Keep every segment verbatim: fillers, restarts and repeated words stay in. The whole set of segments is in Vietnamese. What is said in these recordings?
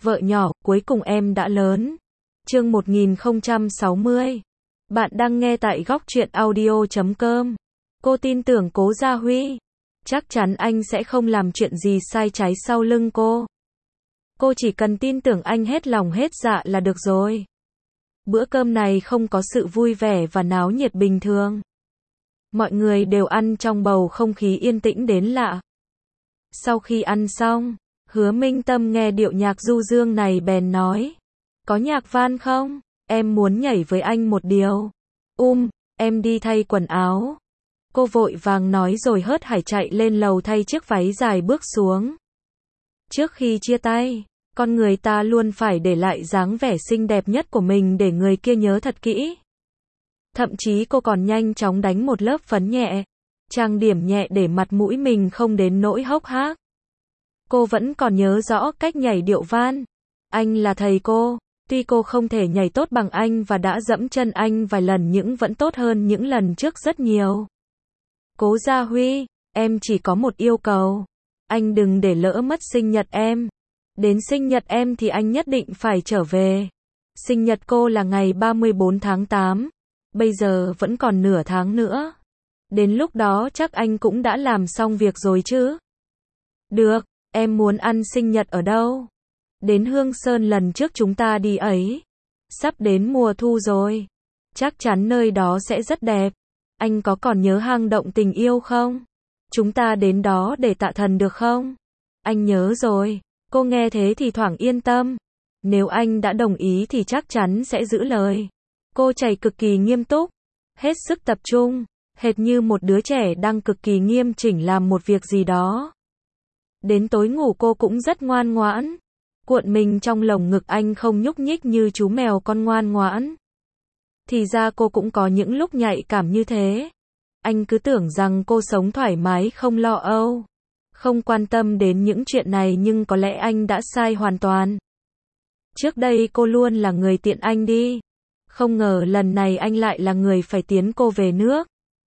Vợ nhỏ, cuối cùng em đã lớn. Chương một nghìn không trăm sáu mươi. Bạn đang nghe tại góc truyện audio chấm com. Cô tin tưởng Cố Gia Huy. Chắc chắn anh sẽ không làm chuyện gì sai trái sau lưng cô. Cô chỉ cần tin tưởng anh hết lòng hết dạ là được rồi. Bữa cơm này không có sự vui vẻ và náo nhiệt bình thường. Mọi người đều ăn trong bầu không khí yên tĩnh đến lạ. Sau khi ăn xong, Hứa Minh Tâm nghe điệu nhạc du dương này bèn nói. Có nhạc van không? Em muốn nhảy với anh một điều. Um, em đi thay quần áo. Cô vội vàng nói rồi hớt hải chạy lên lầu thay chiếc váy dài bước xuống. Trước khi chia tay, con người ta luôn phải để lại dáng vẻ xinh đẹp nhất của mình để người kia nhớ thật kỹ. Thậm chí cô còn nhanh chóng đánh một lớp phấn nhẹ, trang điểm nhẹ để mặt mũi mình không đến nỗi hốc hác. Cô vẫn còn nhớ rõ cách nhảy điệu van. Anh là thầy cô, tuy cô không thể nhảy tốt bằng anh và đã dẫm chân anh vài lần nhưng vẫn tốt hơn những lần trước rất nhiều. Cố Gia Huy, em chỉ có một yêu cầu. Anh đừng để lỡ mất sinh nhật em. Đến sinh nhật em thì anh nhất định phải trở về. Sinh nhật cô là ngày ba mươi tư tháng tám. Bây giờ vẫn còn nửa tháng nữa. Đến lúc đó chắc anh cũng đã làm xong việc rồi chứ. Được, em muốn ăn sinh nhật ở đâu? Đến Hương Sơn lần trước chúng ta đi ấy. Sắp đến mùa thu rồi. Chắc chắn nơi đó sẽ rất đẹp. Anh có còn nhớ hang động tình yêu không? Chúng ta đến đó để tạ thần được không? Anh nhớ rồi. Cô nghe thế thì thoảng yên tâm. Nếu anh đã đồng ý thì chắc chắn sẽ giữ lời. Cô chảy cực kỳ nghiêm túc, hết sức tập trung, hệt như một đứa trẻ đang cực kỳ nghiêm chỉnh làm một việc gì đó. Đến tối ngủ cô cũng rất ngoan ngoãn, cuộn mình trong lồng ngực anh không nhúc nhích như chú mèo con ngoan ngoãn. Thì ra cô cũng có những lúc nhạy cảm như thế. Anh cứ tưởng rằng cô sống thoải mái không lo âu, không quan tâm đến những chuyện này nhưng có lẽ anh đã sai hoàn toàn. Trước đây cô luôn là người tiện anh đi. Không ngờ lần này anh lại là người phải tiến cô về nước.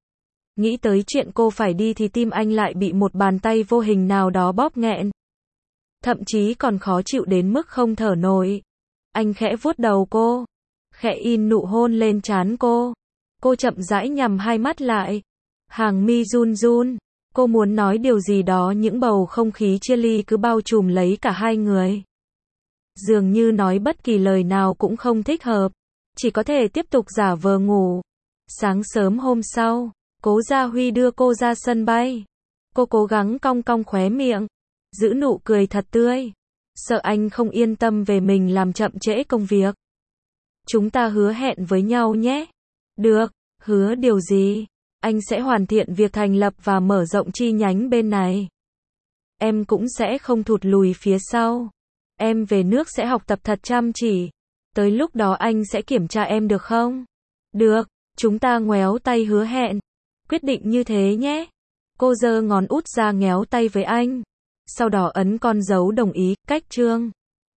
Nghĩ tới chuyện cô phải đi thì tim anh lại bị một bàn tay vô hình nào đó bóp nghẹn. Thậm chí còn khó chịu đến mức không thở nổi. Anh khẽ vuốt đầu cô, khẽ in nụ hôn lên trán cô. Cô chậm rãi nhắm hai mắt lại. Hàng mi run run. Cô muốn nói điều gì đó những bầu không khí chia ly cứ bao trùm lấy cả hai người. Dường như nói bất kỳ lời nào cũng không thích hợp. Chỉ có thể tiếp tục giả vờ ngủ. Sáng sớm hôm sau, Cố Gia Huy đưa cô ra sân bay. Cô cố gắng cong cong khóe miệng, giữ nụ cười thật tươi. Sợ anh không yên tâm về mình làm chậm trễ công việc. Chúng ta hứa hẹn với nhau nhé. Được, hứa điều gì? Anh sẽ hoàn thiện việc thành lập và mở rộng chi nhánh bên này. Em cũng sẽ không thụt lùi phía sau. Em về nước sẽ học tập thật chăm chỉ. Tới lúc đó anh sẽ kiểm tra em được không? Được, chúng ta ngoéo tay hứa hẹn. Quyết định như thế nhé. Cô giơ ngón út ra nhéo tay với anh. Sau đó ấn con dấu đồng ý, cách chương.